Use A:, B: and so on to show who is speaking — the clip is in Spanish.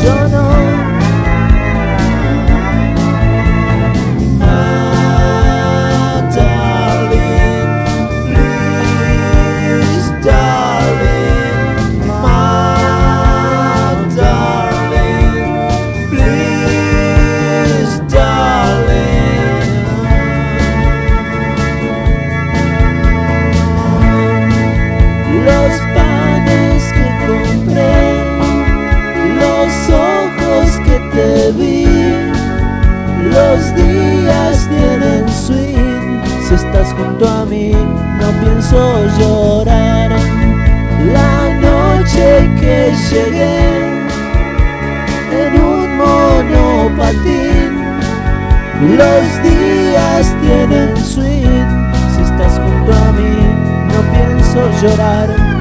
A: yo no.
B: Los días tienen swing, si estás junto a mí no pienso llorar. La noche que llegué en un monopatín, los días tienen swing, si estás junto a mí no pienso llorar.